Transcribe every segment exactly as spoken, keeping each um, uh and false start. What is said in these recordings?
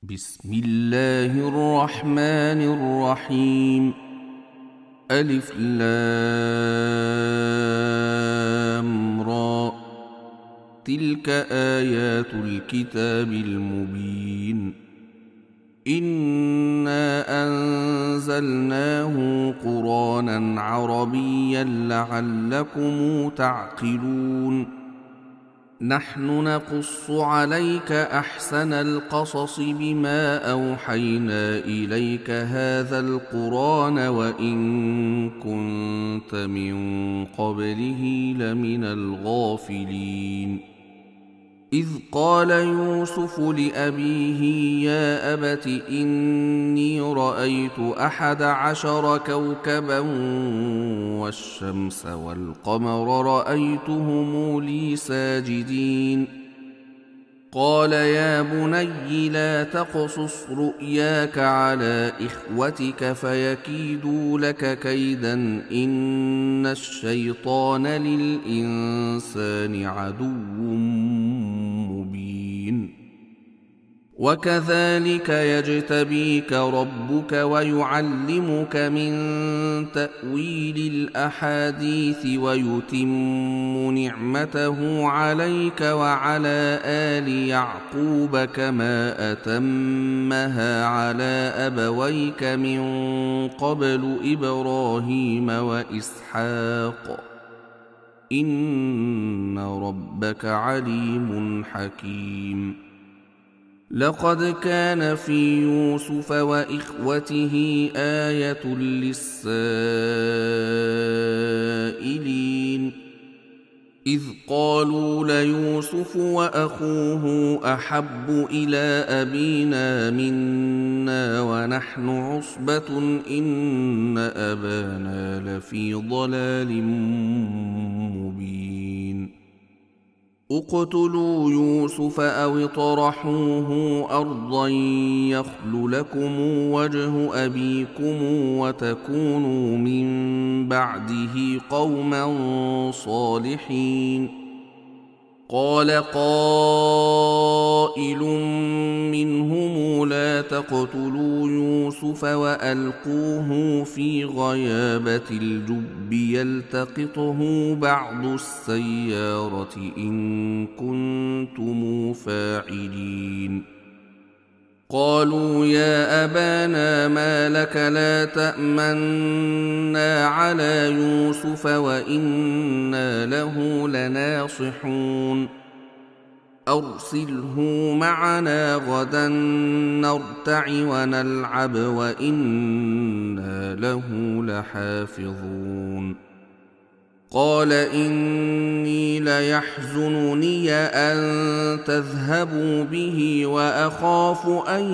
بسم الله الرحمن الرحيم. ألف لام را. تلك آيات الكتاب المبين. إنا أنزلناه قرآنا عربيا لعلكم تعقلون. نحن نقص عليك أحسن القصص بما أوحينا إليك هذا القرآن وإن كنت من قبله لمن الغافلين. إذ قال يوسف لأبيه يا أبت إني رأيت أحد عشر كوكبا والشمس والقمر رأيتهم لي ساجدين. قال يا بني لا تقصص رؤياك على إخوتك فيكيدوا لك كيدا إن الشيطان للإنسان عدو مبين. وكذلك يجتبيك ربك ويعلمك من تأويل الأحاديث ويتم نعمته عليك وعلى آل يعقوب كما أتمها على أبويك من قبل إبراهيم وإسحاق إن ربك عليم حكيم. لقد كان في يوسف وإخوته آية للسائلين إذ قالوا ليوسف وأخوه أحب إلى أبينا منا ونحن عصبة إن أبانا لفي ضلال مبين. اقتلوا يوسف أو اطرحوه أرضا يخل لكم وجه أبيكم وتكونوا من بعده قوما صالحين. قال قائل منهم لا تقتلوا يوسف وألقوه في غيابة الجب يلتقطه بعض السيارة إن كنتم فاعلين. قالوا يا أبانا ما لك لا تأمنا على يوسف وإنا له لناصحون. أرسله معنا غدا نرتع ونلعب وإنا له لحافظون. قال إني ليحزنني أن تذهبوا به وأخاف أن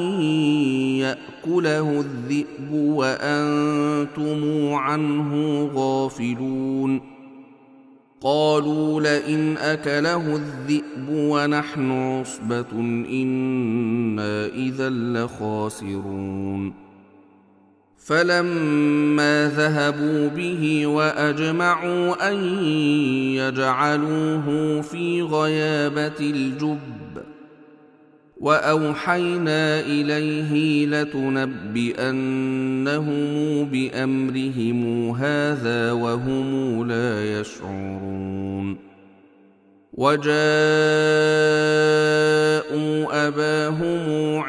يأكله الذئب وأنتم عنه غافلون. قالوا لئن أكله الذئب ونحن عصبة إنا إذا لخاسرون. فلما ذهبوا به وأجمعوا أن يجعلوه في غيابة الجب وأوحينا إليه لتنبئنهم بأمرهم هذا وهم لا يشعرون. وجاءوا أباهم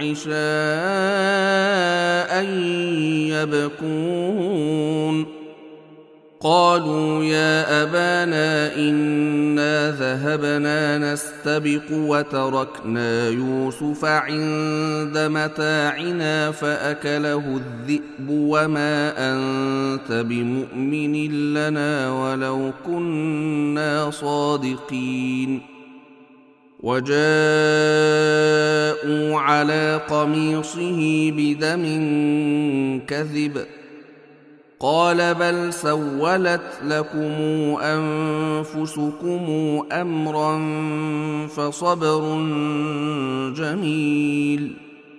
عشاء يبكون. قالوا يا أبانا إنا ذهبنا نستبق وتركنا يوسف عند متاعنا فأكله الذئب وما أنت بمؤمن لنا ولو كنا صادقين. وجاءوا على قميصه بدم كذب قال بل سولت لكم أنفسكم أمرا فصبر جميل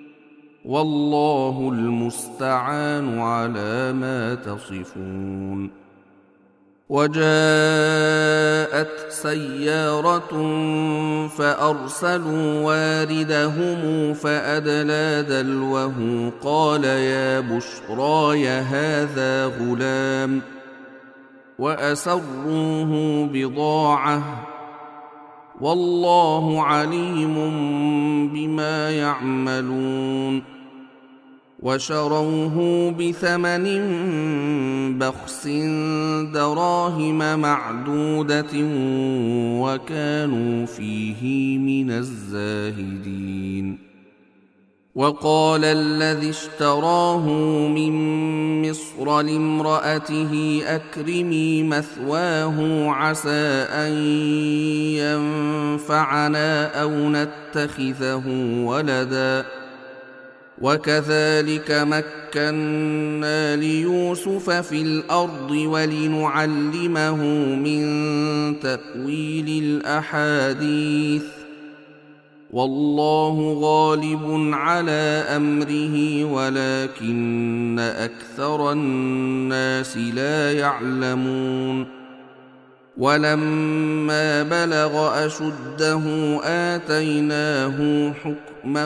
والله المستعان على ما تصفون. وجاءت سيارة فأرسلوا واردهم فأدلى دلوه قال يا بشراي هذا غلام وأسروه بضاعة والله عليم بما يعملون وشروه بثمن بخس دراهم معدودة وكانوا فيه من الزاهدين وقال الذي اشتراه من مصر لامرأته أكرمي مثواه عسى أن ينفعنا أو نتخذه ولدا وكذلك مكنا ليوسف في الأرض ولنعلمه من تأويل الأحاديث والله غالب على أمره ولكن أكثر الناس لا يعلمون ولما بلغ أشده آتيناه حكما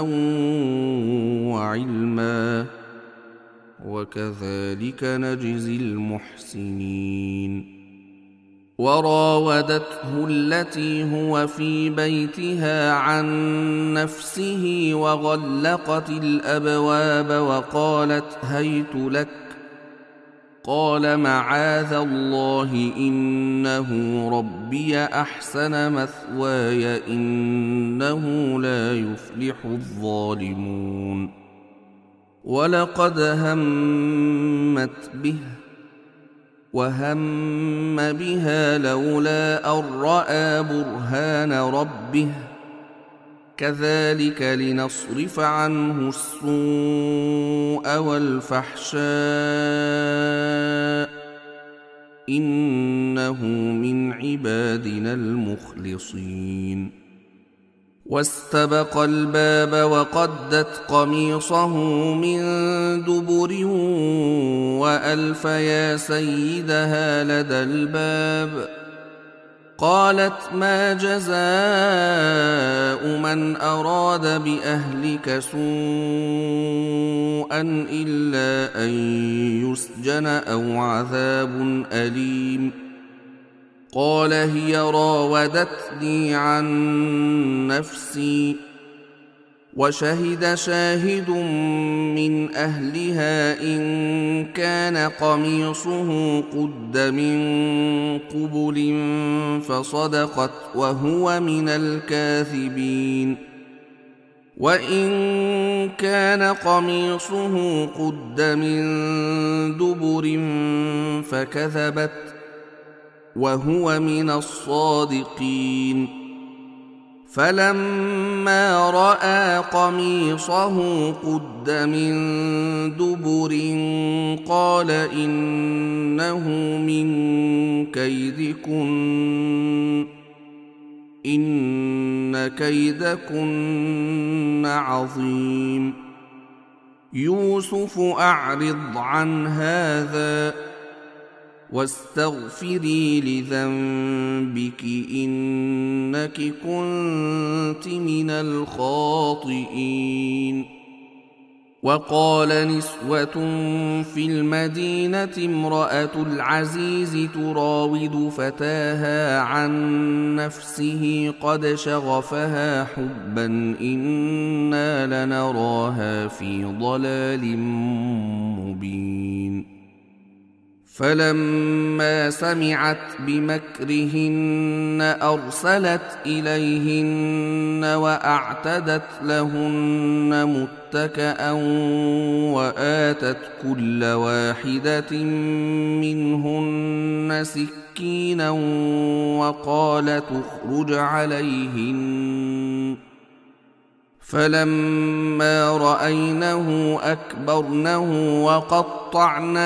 وعلما وكذلك نجزي المحسنين وراودته التي هو في بيتها عن نفسه وغلقت الأبواب وقالت هيت لك قال معاذ الله إنه ربي أحسن مثواي إنه لا يفلح الظالمون ولقد همت به وهم بها لولا أن رأى برهان ربه كذلك لنصرف عنه السوء والفحشاء إنه من عبادنا المخلصين واستبق الباب وقدت قميصه من دبر وألف يا سيدها لدى الباب قالت ما جزاء من أراد بأهلك سوءا إلا أن يسجن أو عذاب أليم قال هي راودتني عن نفسي وشهد شاهد من أهلها إن كان قميصه قد من قبل فصدقت وهو من الكاذبين وإن كان قميصه قد من دبر فكذبت وهو من الصادقين فلما رأى قميصه قد من دبر قال إنه من كيدكن إن كيدكن عظيم يوسف أعرض عن هذا واستغفري لذنبك إنك كنت من الخاطئين وقال نسوة في المدينة امرأة العزيز تراود فتاها عن نفسه قد شغفها حبا إنا لنراها في ضلال مبين فلما سمعت بمكرهن أرسلت إليهن وأعتدت لهن متكأ وآتت كل واحدة منهن سكينا وقالت اخرج عليهن فلما رأينه أكبرنه وقطعن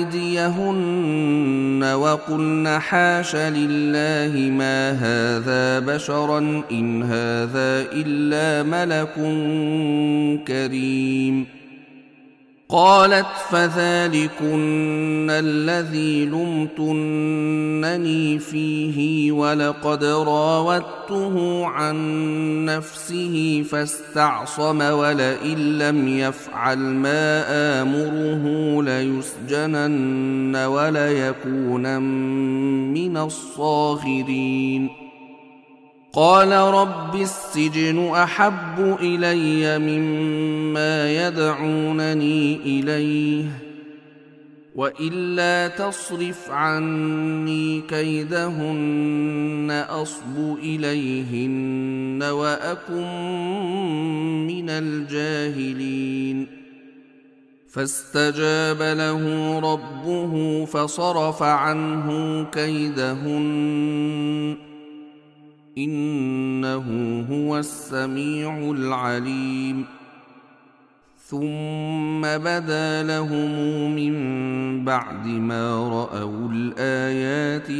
أيديهن وقلن حاش لله ما هذا بشرا إن هذا إلا ملك كريم قالت فذلكن الذي لمتنني فيه ولقد راودته عن نفسه فاستعصم ولئن لم يفعل ما آمره ليسجنن وليكونن من الصاغرين قال رب السجن أحب إلي مما يدعونني إليه وإلا تصرف عني كيدهن أصب إليهن وأكن من الجاهلين فاستجاب له ربه فصرف عنه كيدهن إنه هو السميع العليم ثم بدا لهم من بعد ما رأوا الآيات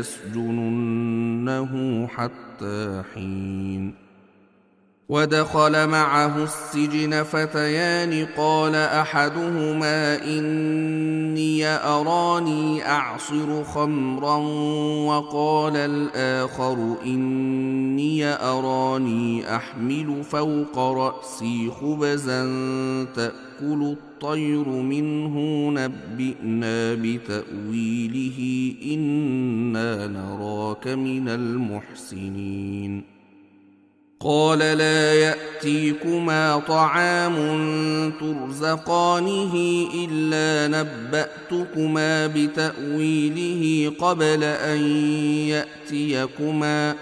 ليسجننه حتى حين ودخل معه السجن فتيان قال أحدهما إني أراني أعصر خمرا وقال الآخر إني أراني أحمل فوق رأسي خبزا تأكل الطير منه نبئنا بتأويله إنا نراك من المحسنين قال لا يأتيكما طعام ترزقانه إلا نبأتكما بتأويله قبل أن يأتيكما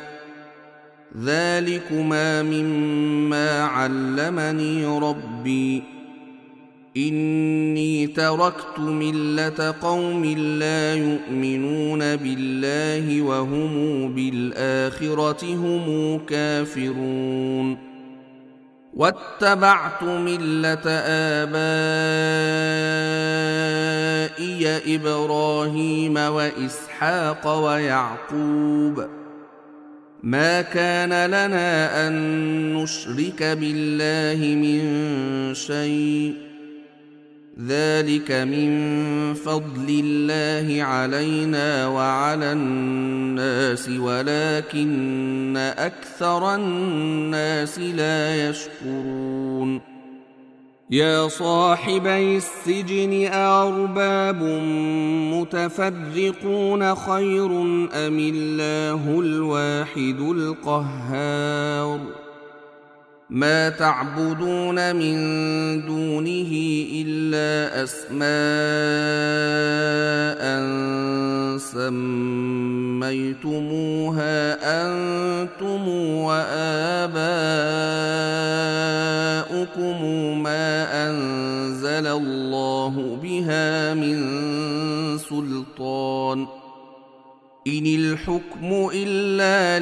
ذلكما مما علمني ربي إني تركت ملة قوم لا يؤمنون بالله وهم بالآخرة هم كافرون واتبعت ملة آبائي إبراهيم وإسحاق ويعقوب ما كان لنا أن نشرك بالله من شيء ذلك من فضل الله علينا وعلى الناس ولكن أكثر الناس لا يشكرون يا صاحبي السجن أأرباب متفرقون خير أم الله الواحد القهار ما تعبدون من دونه إلا أسماء سميتموها أنتم وآباؤكم ما أنزل الله بها من سلطان إن الحكم إلا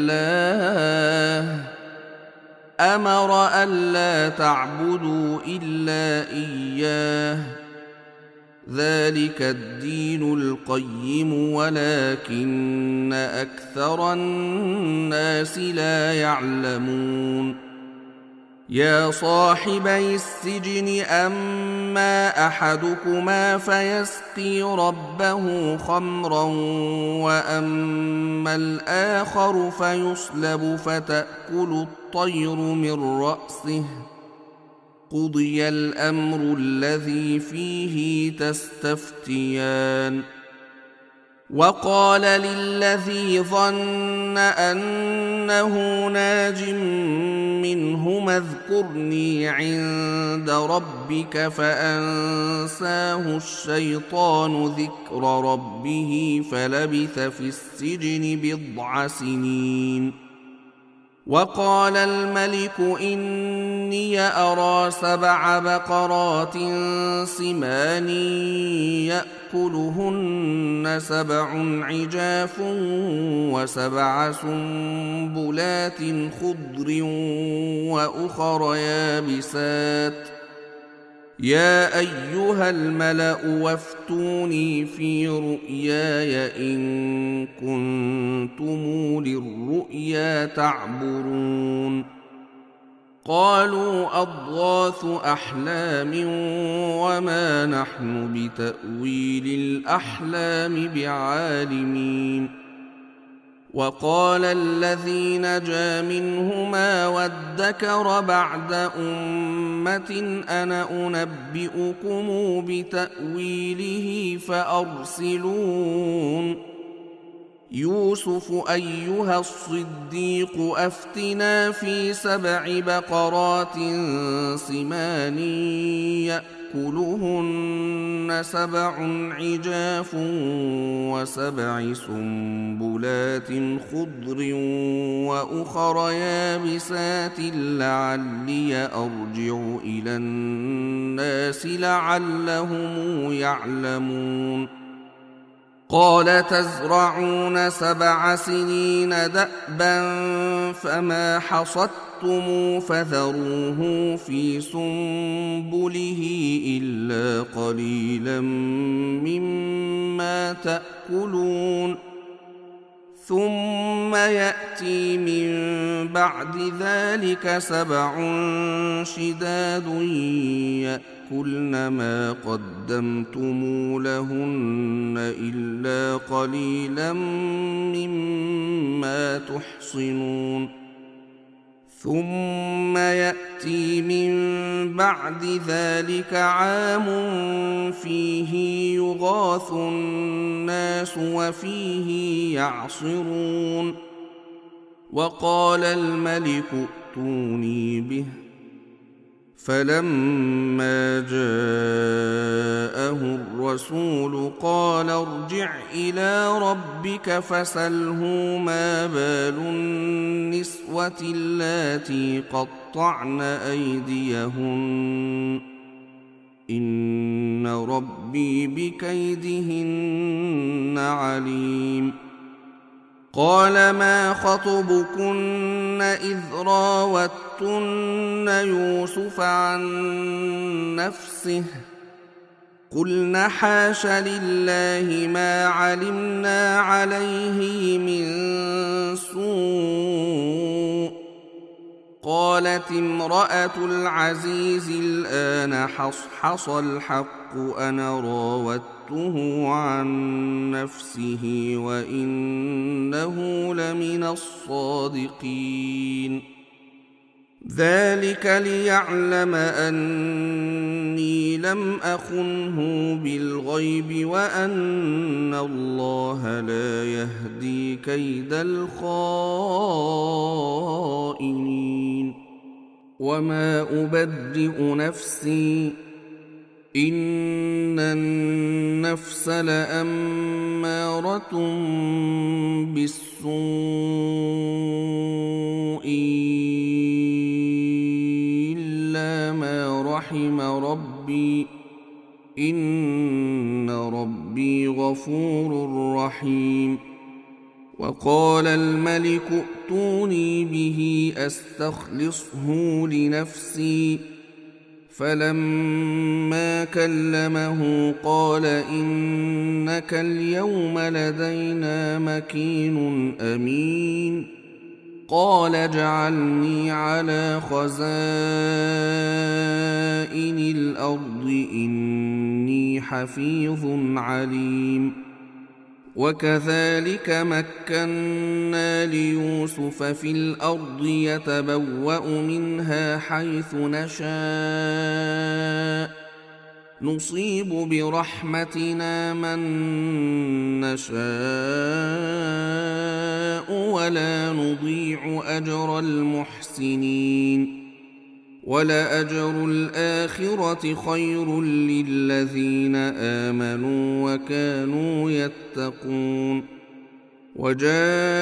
لله أمر ألا تعبدوا إلا إياه ذلك الدين القيم ولكن أكثر الناس لا يعلمون يا صاحبي السجن أما أحدكما فيسقي ربه خمرا وأما الآخر فيصلب فتأكل الطير من رأسه قضي الأمر الذي فيه تستفتيان وقال للذي ظن أنه ناج منهما اذكرني عند ربك فأنساه الشيطان ذكر ربه فلبث في السجن بضع سنين وقال الملك إني أرى سبع بقرات سمان يأكلهن سبع عجاف وسبع سنبلات خضر وأخر يابسات يا أيها الملأ وافتوني في رؤياي إن كنتم للرؤيا تعبرون قالوا أضغاث أحلام وما نحن بتأويل الأحلام بعالمين. وقال الذي نجا منهما وادكر بعد أمة أنا أنبئكم بتأويله فأرسلون. يوسف أيها الصديق أفتنا في سبع بقرات سمان يأكلهن سبع عجاف وسبع سنبلات خضر وأخر يابسات لعلي أرجع إلى الناس لعلهم يعلمون. قال تزرعون سبع سنين دأبا فما حصدتم فذروه في سنبله إلا قليلا مما تأكلون. ثم يأتي من بعد ذلك سبع شداد يأكلن ما قدمتم لهن إلا قليلا مما تحصنون. ثم يأتي من بعد ذلك عام فيه يغاث الناس وفيه يعصرون. وقال الملك ائتوني به. فلما جاءه الرسول قال ارجع إلى ربك فسله ما بال النسوة اللاتي قطعن أيديهن إن ربي بكيدهن عليم. قال ما خطبكن إذ راوتن يوسف عن نفسه قلن حاش لله ما علمنا عليه من سوء. قالت امرأة العزيز الآن حصحص الحق أنا راودته عن نفسه وإنه لمن الصادقين. ذلك ليعلم أني لم أخنه بالغيب وأن الله لا يهدي كيد الخائنين. وما أبرئ نفسي إن النفس لأمارة بالسوء إلا ما رحم ربي إن ربي غفور رحيم. وقال الملك ائتوني به أستخلصه لنفسي. فلما كلمه قال إنك اليوم لدينا مكين أمين. قال اجعلني على خزائن الأرض إني حفيظ عليم. وكذلك مكنا ليوسف في الأرض يتبوأ منها حيث نشاء نصيب برحمتنا من نشاء ولا نضيع أجر المحسنين. ولأجر الآخرة خير للذين آمنوا وكانوا يتقون. وجاء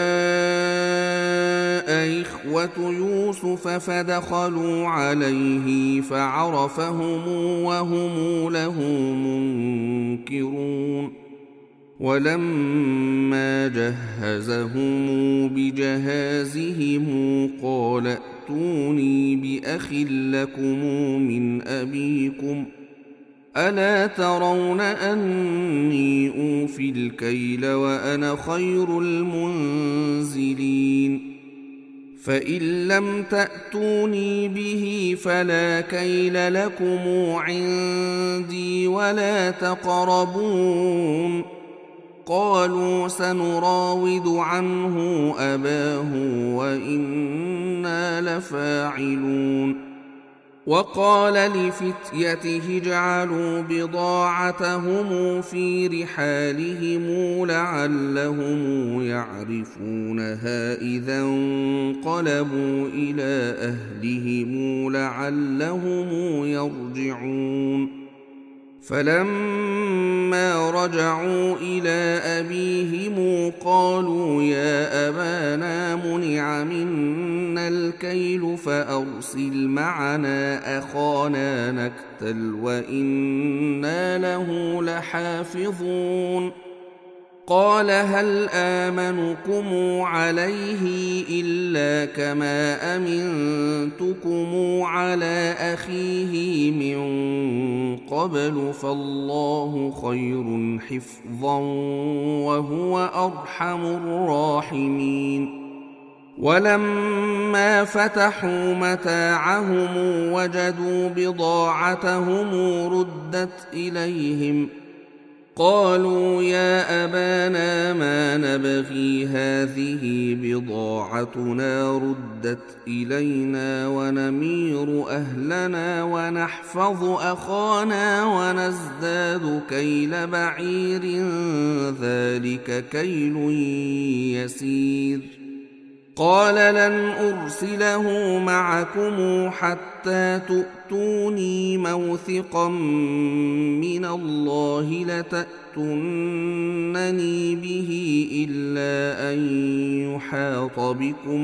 إخوة يوسف فدخلوا عليه فعرفهم وهم له منكرون. ولما جهزهم بجهازهم قال ائتوني بأخ لكم من أبيكم ألا ترون أني أوفي الكيل وأنا خير المنزلين. فإن لم تأتوني به فلا كيل لكم عندي ولا تقربون. قالوا سنراود عنه أباه وإنا لفاعلون. وقال لفتيته اجعلوا بضاعتهم في رحالهم لعلهم يعرفونها إذا انقلبوا إلى أهلهم لعلهم يرجعون. فلما رجعوا إلى أبيهم قالوا يا أبانا منع منا الكيل فأرسل معنا أخانا نكتل وإنا له لحافظون. قال هل آمنكم عليه إلا كما أمنتكم على أخيه من قبل فالله خير حفظا وهو أرحم الراحمين. ولما فتحوا متاعهم وجدوا بضاعتهم ردت إليهم قالوا يا أبانا ما نبغي هذه بضاعتنا ردت إلينا ونمير أهلنا ونحفظ أخانا ونزداد كيل بعير ذلك كيل يسير. قال لن أرسله معكم حتى تؤتوني موثقا من الله لتأتونني به إلا أن يحاط بكم.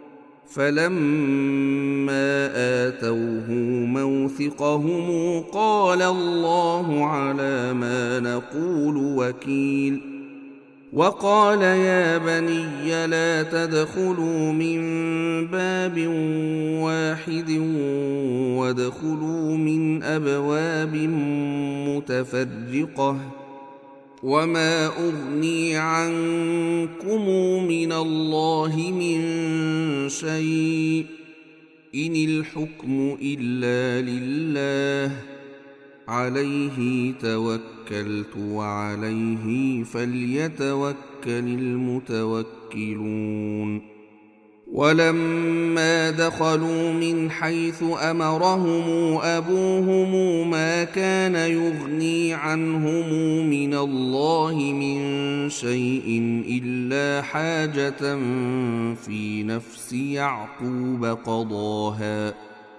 فلما آتوه موثقهم قال الله على ما نقول وكيل. وقال يا بني لا تدخلوا من باب واحد وادخلوا من أبواب متفرقة وما أغني عنكم من الله من شيء إن الحكم إلا لله عليه توكلت وعليه فليتوكل المتوكلون. ولما دخلوا من حيث أمرهم أبوهم ما كان يغني عنهم من الله من شيء إلا حاجة في نفس يعقوب قضاها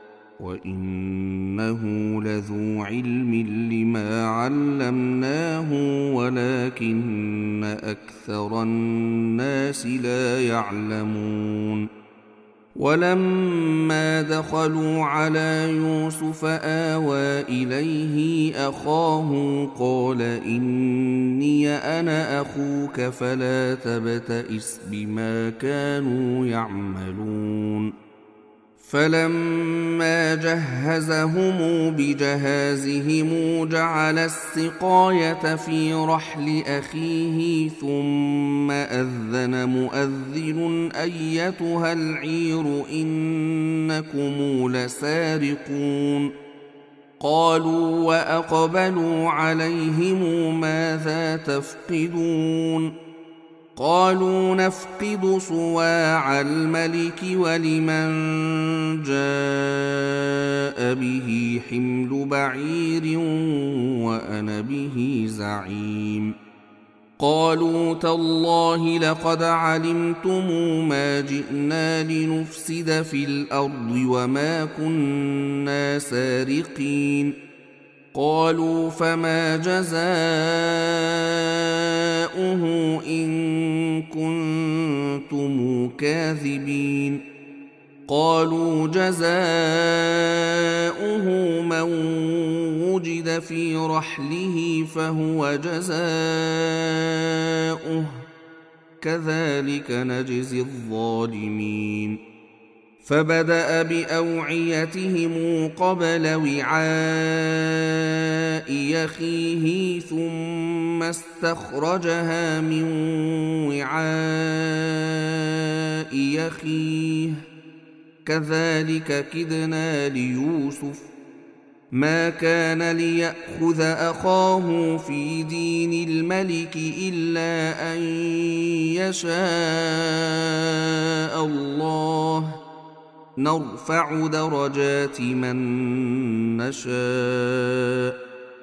وإنه لذو علم لما علمناه ولكن أكثر الناس لا يعلمون. ولما دخلوا على يوسف آوى إليه أخاه قال إني أنا أخوك فلا تبتئس بما كانوا يعملون. فلما جهزهم بجهازهم جعل السقاية في رحل أخيه ثم أذن مؤذن أيتها العير إنكم لسارقون. قالوا وأقبلوا عليهم ماذا تفقدون. قالوا نفقد صواع الملك ولمن جاء به حمل بعير وأنا به زعيم. قالوا تالله لقد علمتم ما جئنا لنفسد في الأرض وما كنا سارقين. قالوا فما جزاؤه إن كنتم كاذبين. قالوا جزاؤه من وجد في رحله فهو جزاؤه كذلك نجزي الظالمين. فبدأ بأوعيتهم قبل وعاء أخيه ثم استخرجها من وعاء شيء أخيه كذلك كدنا ليوسف ما كان ليأخذ أخاه في دين الملك إلا أن يشاء الله نرفع درجات من نشاء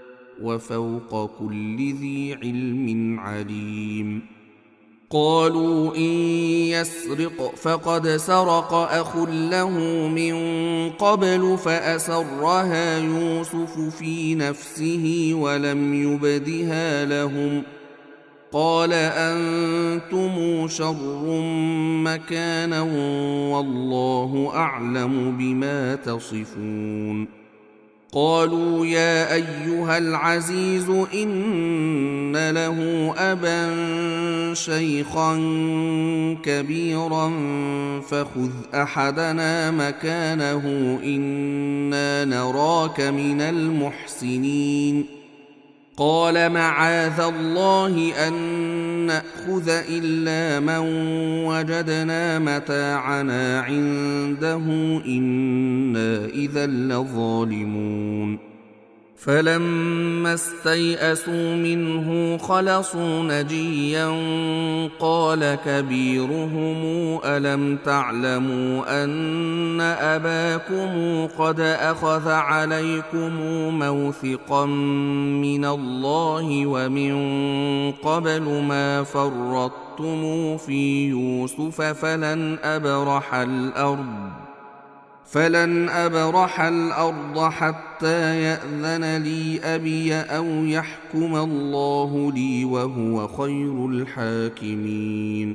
وفوق كل ذي علم عليم. قالوا إن يسرق فقد سرق أخ له من قبل فأسرها يوسف في نفسه ولم يبدها لهم قال أنتم شر مكانا والله أعلم بما تصفون. قالوا يا أيها العزيز إن له أبا شيخا كبيرا فخذ أحدنا مكانه إنا نراك من المحسنين. قال معاذ الله أن نأخذ إلا من وجدنا متاعنا عنده إنا إذا لظالمون. فلما استيئسوا منه خلصوا نجيا قال كبيرهم ألم تعلموا أن أباكم قد أخذ عليكم موثقا من الله ومن قبل ما فرطتم في يوسف فلن أبرح الأرض فلن أبرح الأرض حتى يأذن لي أبي أو يحكم الله لي وهو خير الحاكمين.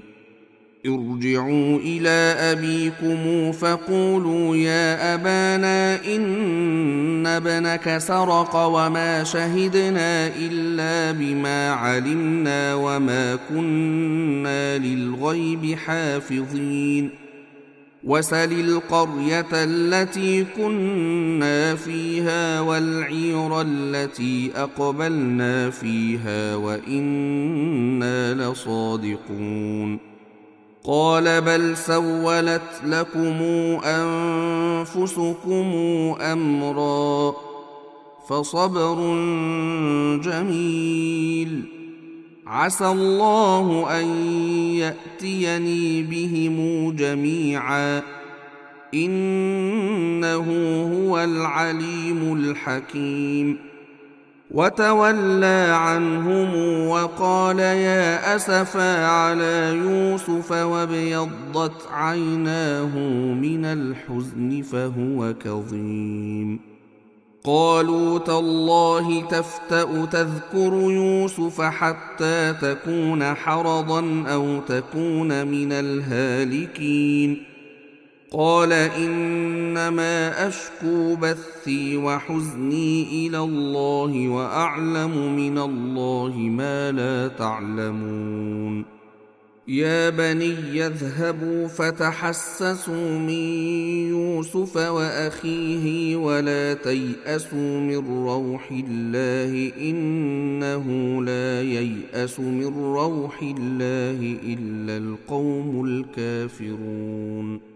ارجعوا إلى أبيكم فقولوا يا أبانا إن ابنك سرق وما شهدنا إلا بما علمنا وما كنا للغيب حافظين. وسل القرية التي كنا فيها والعير التي أقبلنا فيها وإنا لصادقون. قال بل سولت لكم أنفسكم أمرا فصبر جميل عسى الله أن يأتيني بهم جميعا إنه هو العليم الحكيم. وتولى عنهم وقال يا أسفا على يوسف وابيضت عيناه من الحزن فهو كظيم. قالوا تالله تفتأ تذكر يوسف حتى تكون حرضا أو تكون من الهالكين. قال إنما أشكو بثي وحزني إلى الله وأعلم من الله ما لا تعلمون. يا بني يذهبوا فتحسسوا من يوسف وأخيه ولا تيأسوا من روح الله إنه لا ييأس من روح الله إلا القوم الكافرون.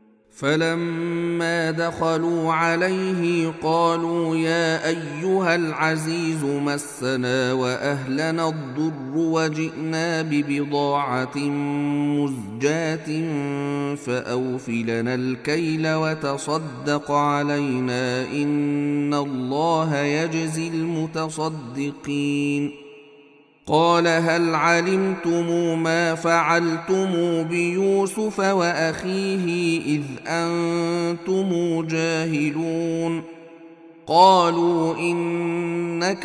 فلما دخلوا عليه قالوا يا أيها العزيز مسنا وأهلنا الضر وجئنا ببضاعة مزجاة فأوف لنا الكيل وتصدق علينا إن الله يجزي المتصدقين. قال هل علمتم ما فعلتم بيوسف وأخيه إذ أنتم جاهلون. قالوا إنك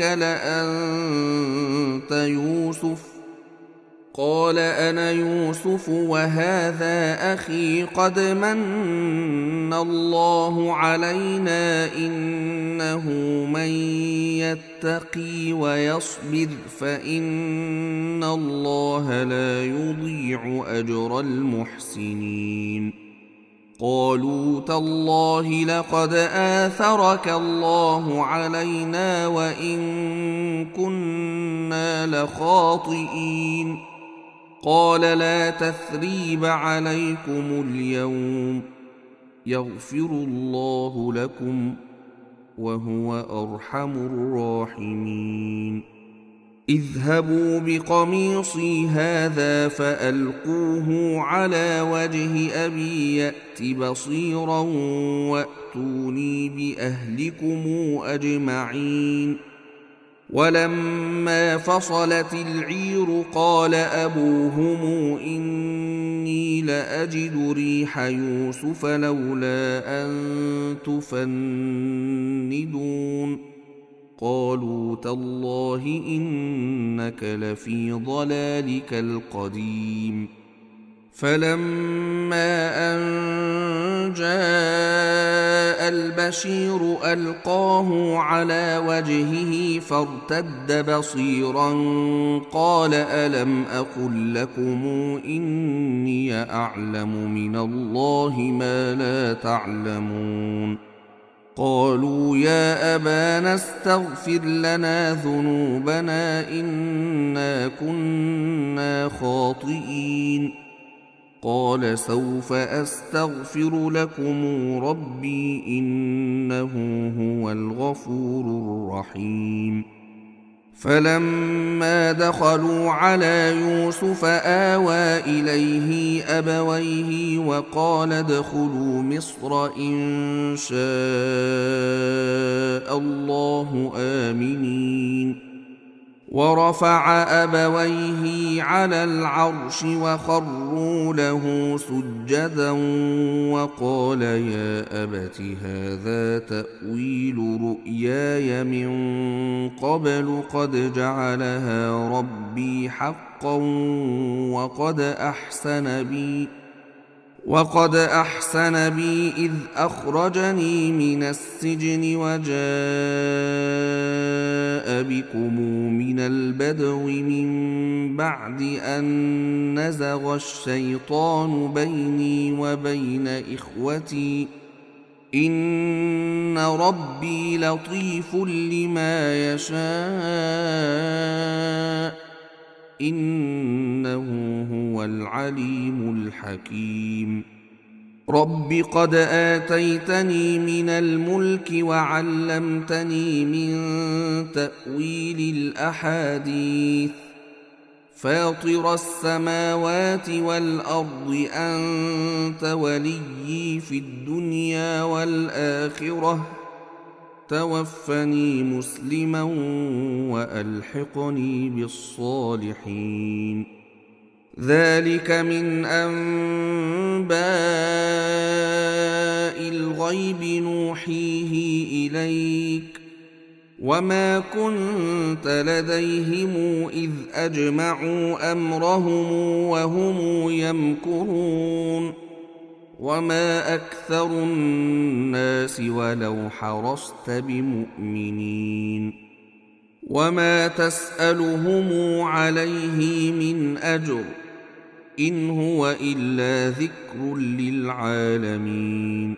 لأنت يوسف. قال أنا يوسف وهذا أخي قد من الله علينا إنه من يتقي ويصبر فإن الله لا يضيع أجر المحسنين. قالوا تالله لقد آثرك الله علينا وإن كنا لخاطئين. قال لا تثريب عليكم اليوم يغفر الله لكم وهو أرحم الراحمين اذهبوا بقميصي هذا فألقوه على وجه أبي يأت بصيرا وأتوني بأهلكم أجمعين ولما فصلت العير قال أبوهم إني لأجد ريح يوسف لولا أن تفندون قالوا تالله إنك لفي ضلالك القديم فلما أن جاء البشير ألقاه على وجهه فارتد بصيرا قال ألم أقل لكم إني أعلم من الله ما لا تعلمون قالوا يا أبانا استغفر لنا ذنوبنا إنا كنا خاطئين قال سوف أستغفر لكم ربي إنه هو الغفور الرحيم فلما دخلوا على يوسف آوى إليه أبويه وقال ادخلوا مصر إن شاء الله آمنين ورفع أبويه على العرش وخروا له سجدا وقال يا أبت هذا تأويل رؤياي من قبل قد جعلها ربي حقا وقد أحسن بي وقد أحسن بي إذ أخرجني من السجن وجاء بكم من البدو من بعد أن نزغ الشيطان بيني وبين إخوتي إن ربي لطيف لما يشاء إنه هو العليم الحكيم رب قد آتيتني من الملك وعلمتني من تأويل الأحاديث فاطر السماوات والأرض أنت وليي في الدنيا والآخرة توفني مسلما وألحقني بالصالحين ذلك من أنباء الغيب نوحيه إليك وما كنت لديهم إذ أجمعوا أمرهم وهم يمكرون وما أكثر الناس ولو حرصت بمؤمنين وما تسألهم عليه من أجر إن هو إلا ذكر للعالمين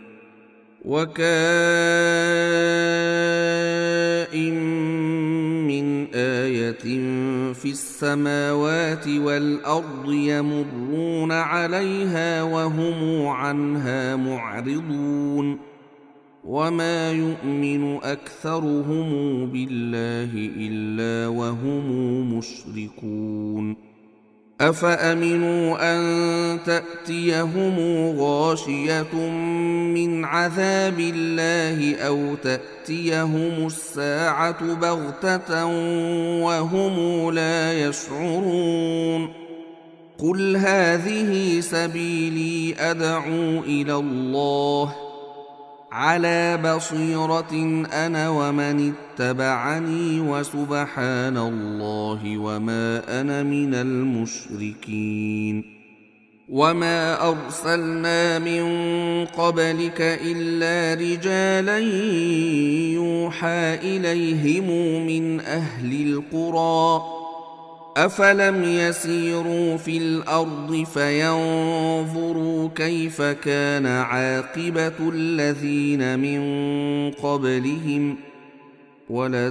وكائن من آية في السماوات والأرض يمرون عليها وهم عنها معرضون وما يؤمن أكثرهم بالله إلا وهم مشركون أفأمنوا أن تأتيهم غاشية من عذاب الله أو تأتيهم الساعة بغتة وهم لا يشعرون قل هذه سبيلي أدعو إلى الله على بصيرة أنا ومن اتبعني وسبحان الله وما أنا من المشركين وما أرسلنا من قبلك إلا رجالا يوحى إليهم من أهل القرى أفلم يسيروا في الأرض فينظروا كيف كان عاقبة الذين من قبلهم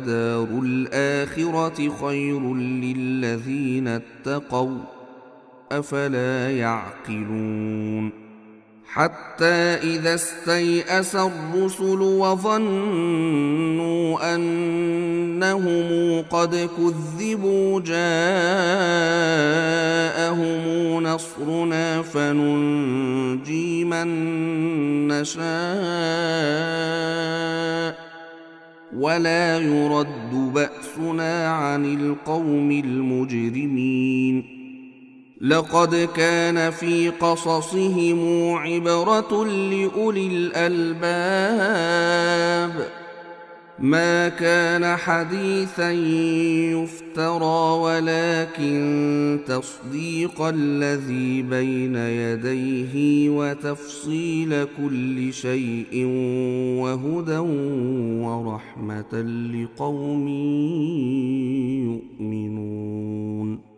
ولدار الآخرة خير للذين اتقوا أفلا يعقلون حتى إذا استيأس الرسل وظنوا أنهم قد كذبوا جاءهم نصرنا فننجي من نشاء ولا يرد بأسنا عن القوم المجرمين لقد كان في قصصهم عبرة لأولي الألباب ما كان حديثا يفترى ولكن تصديق الذي بين يديه وتفصيل كل شيء وهدى ورحمة لقوم يؤمنون.